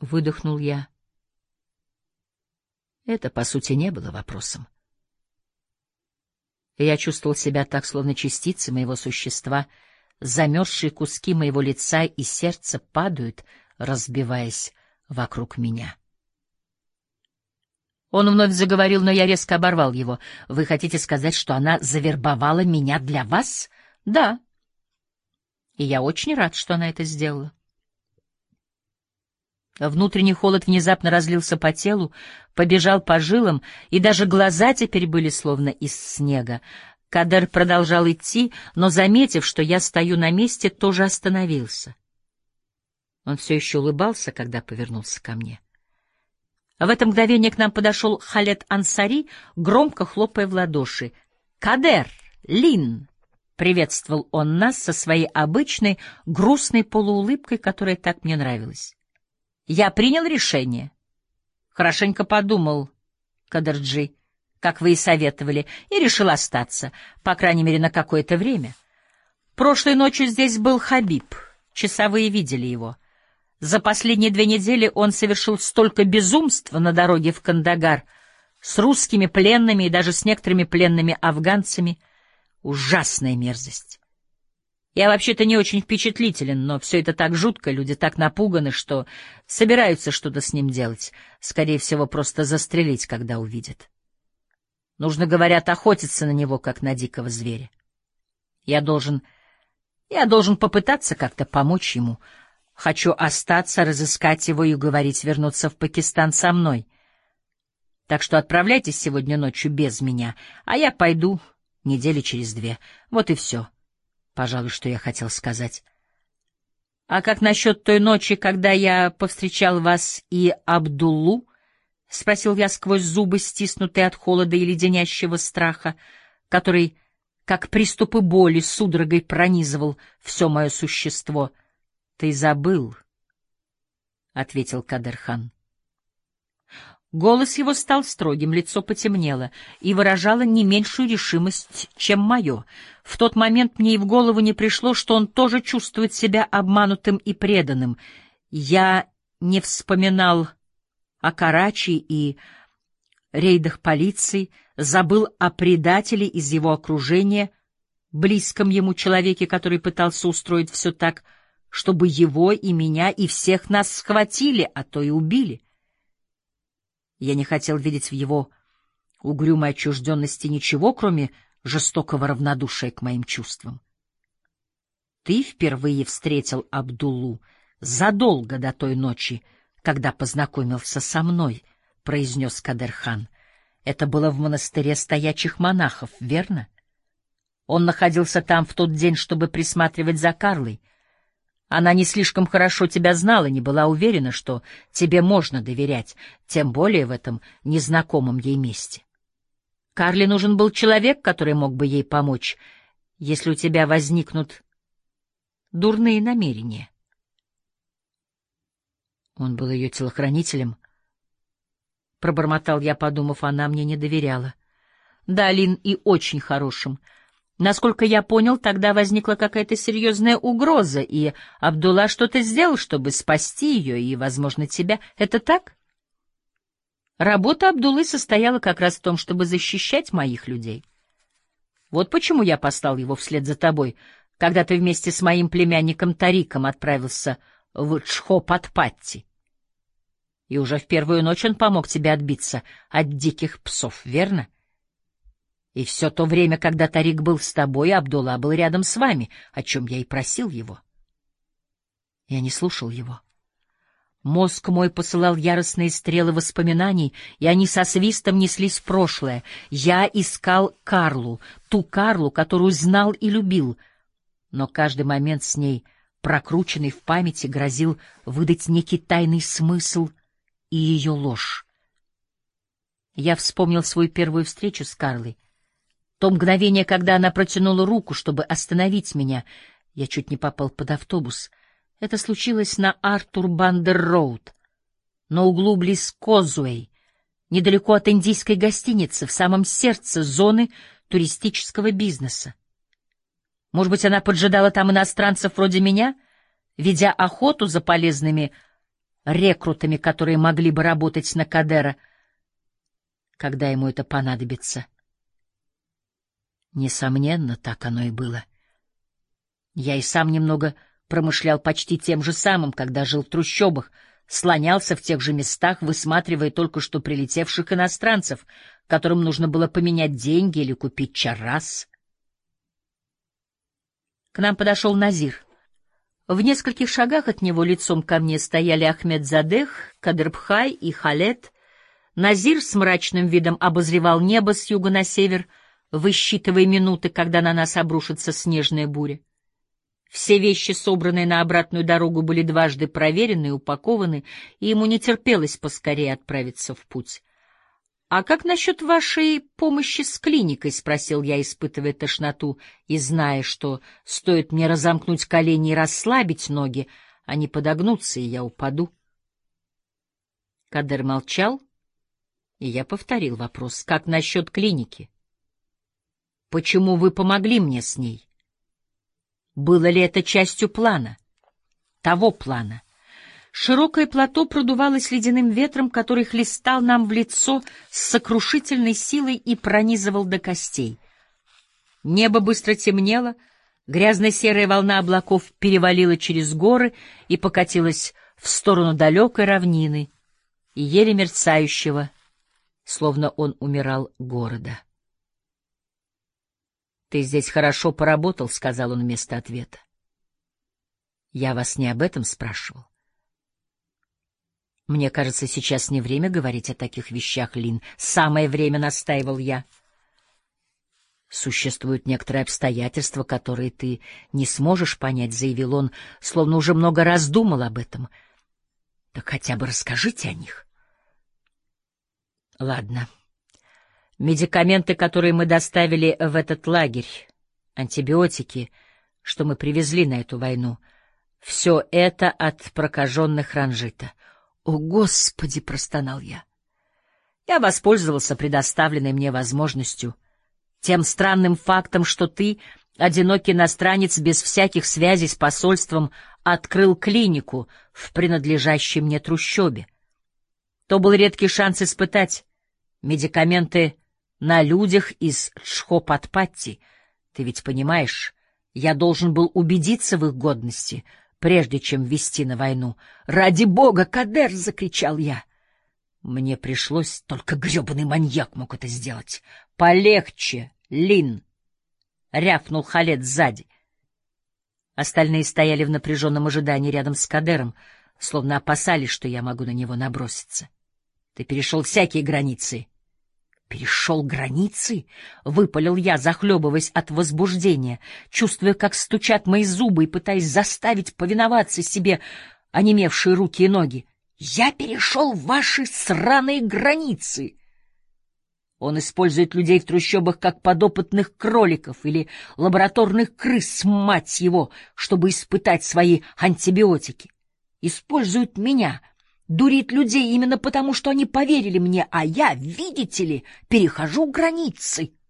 выдохнул я. Это, по сути, не было вопросом. Я чувствовал себя так, словно частицы моего существа, замерзшие куски моего лица и сердца падают, разбиваясь вокруг меня. Он вновь заговорил, но я резко оборвал его. «Вы хотите сказать, что она завербовала меня для вас?» «Да. И я очень рад, что она это сделала». Внутренний холод внезапно разлился по телу, побежал по жилам, и даже глаза теперь были словно из снега. Кадер продолжал идти, но, заметив, что я стою на месте, тоже остановился. Он все еще улыбался, когда повернулся ко мне. В это мгновение к нам подошел Халед Ансари, громко хлопая в ладоши. «Кадер! Лин!» — приветствовал он нас со своей обычной грустной полуулыбкой, которая так мне нравилась. «Я принял решение. Хорошенько подумал, Кадерджи, как вы и советовали, и решил остаться, по крайней мере, на какое-то время. Прошлой ночью здесь был Хабиб, часовые видели его. За последние 2 недели он совершил столько безумства на дороге в Кандагар с русскими пленными и даже с некоторыми пленными афганцами. Ужасная мерзость. Я вообще-то не очень впечатлителен, но все это так жутко, люди так напуганы, что собираются что-то с ним делать. Скорее всего, просто застрелить, когда увидят. Нужно, говорят, охотиться на него, как на дикого зверя. Я должен попытаться как-то помочь ему. Хочу остаться, разыскать его и уговорить вернуться в Пакистан со мной. Так что отправляйтесь сегодня ночью без меня, а я пойду недели через 2. Вот и все. Пожалуй, что я хотел сказать. — А как насчет той ночи, когда я повстречал вас и Абдуллу? — спросил я сквозь зубы, стиснутые от холода и леденящего страха, который, как приступы боли, судорогой пронизывал все мое существо. — Ты забыл, — ответил Кадер-хан. Голос его стал строгим, лицо потемнело и выражало не меньшую решимость, чем мое. В тот момент мне и в голову не пришло, что он тоже чувствует себя обманутым и преданным. Я не вспоминал о Карачи и рейдах полиции, забыл о предателе из его окружения, близком ему человеке, который пытался устроить все так, чтобы его и меня и всех нас схватили, а то и убили. Я не хотел видеть в его угрюмой отчужденности ничего, кроме жестокого равнодушия к моим чувствам. Ты впервые встретил Абдуллу задолго до той ночи, когда познакомился со мной, — произнес Кадер-хан. Это было в монастыре стоячих монахов, верно? Он находился там в тот день, чтобы присматривать за Карлой. Она не слишком хорошо тебя знала, не была уверена, что тебе можно доверять, тем более в этом незнакомом ей месте. Карле нужен был человек, который мог бы ей помочь, если у тебя возникнут дурные намерения. Он был ее телохранителем. Пробормотал я, подумав, она мне не доверяла. Да, Лин, и очень хорошим. Насколько я понял, тогда возникла какая-то серьезная угроза, и Абдулла что-то сделал, чтобы спасти ее и, возможно, тебя. Это так? Работа Абдуллы состояла как раз в том, чтобы защищать моих людей. Вот почему я послал его вслед за тобой, когда ты вместе с моим племянником Тариком отправился в Чхопатпатти. И уже в первую ночь он помог тебе отбиться от диких псов, верно? И все то время, когда Тарик был с тобой, Абдулла был рядом с вами, о чем я и просил его. Я не слушал его. Мозг мой посылал яростные стрелы воспоминаний, и они со свистом неслись в прошлое. Я искал Карлу, ту Карлу, которую знал и любил, но каждый момент с ней, прокрученный в памяти, грозил выдать некий тайный смысл и ее ложь. Я вспомнил свою первую встречу с Карлой. То мгновение, когда она протянула руку, чтобы остановить меня, я чуть не попал под автобус. Это случилось на Артур-Бандер-Роуд, на углу близ Козуэй, недалеко от индийской гостиницы, в самом сердце зоны туристического бизнеса. Может быть, она поджидала там иностранцев вроде меня, ведя охоту за полезными рекрутами, которые могли бы работать на Кадера, когда ему это понадобится. Несомненно, так оно и было. Я и сам немного промышлял почти тем же самым, когда жил в трущобах, слонялся в тех же местах, высматривая только что прилетевших иностранцев, которым нужно было поменять деньги или купить чаррас. К нам подошел Назир. В нескольких шагах от него лицом ко мне стояли Ахмедзадех, Кадырбхай и Халет. Назир с мрачным видом обозревал небо с юга на север, высчитывая минуты, когда на нас обрушится снежная буря. Все вещи, собранные на обратную дорогу, были дважды проверены и упакованы, и ему не терпелось поскорее отправиться в путь. «А как насчет вашей помощи с клиникой?» — спросил я, испытывая тошноту и зная, что стоит мне разомкнуть колени и расслабить ноги, они подогнутся, и я упаду. Кадер молчал, и я повторил вопрос. «Как насчет клиники? Почему вы помогли мне с ней? Было ли это частью плана? Того плана?» Широкое плато продувалось ледяным ветром, который хлестал нам в лицо с сокрушительной силой и пронизывал до костей. Небо быстро темнело, грязно-серая волна облаков перевалила через горы и покатилась в сторону далекой равнины и еле мерцающего, словно он умирал, города. «Ты здесь хорошо поработал», — сказал он вместо ответа. «Я вас не об этом спрашивал. Мне кажется, сейчас не время говорить о таких вещах, Лин. Самое время, — настаивал я. Существуют некоторые обстоятельства, которые ты не сможешь понять, — заявил он, словно уже много раз думал об этом. Так хотя бы расскажите о них. Ладно. Медикаменты, которые мы доставили в этот лагерь, антибиотики, что мы привезли на эту войну, все это от прокаженных ранжита. «О, Господи!» — простонал я. Я воспользовался предоставленной мне возможностью, тем странным фактом, что ты, одинокий иностранец без всяких связей с посольством, открыл клинику в принадлежащей мне трущобе. То был редкий шанс испытать медикаменты на людях из Чхопатпатти. Ты ведь понимаешь, я должен был убедиться в их годности, прежде чем ввести на войну. «Ради бога, Кадер!» — закричал я. Мне пришлось, только гребаный маньяк мог это сделать. «Полегче, Лин!» — рявкнул Халет сзади. Остальные стояли в напряженном ожидании рядом с Кадером, словно опасались, что я могу на него наброситься. «Ты перешел всякие границы». «Перешел границы?» — выпалил я, захлебываясь от возбуждения, чувствуя, как стучат мои зубы и пытаясь заставить повиноваться себе онемевшие руки и ноги. «Я перешел ваши сраные границы!» Он использует людей в трущобах как подопытных кроликов или лабораторных крыс, мать его, чтобы испытать свои антибиотики. Использует меня, дурит людей именно потому, что они поверили мне, а я, видите ли, перехожу границы.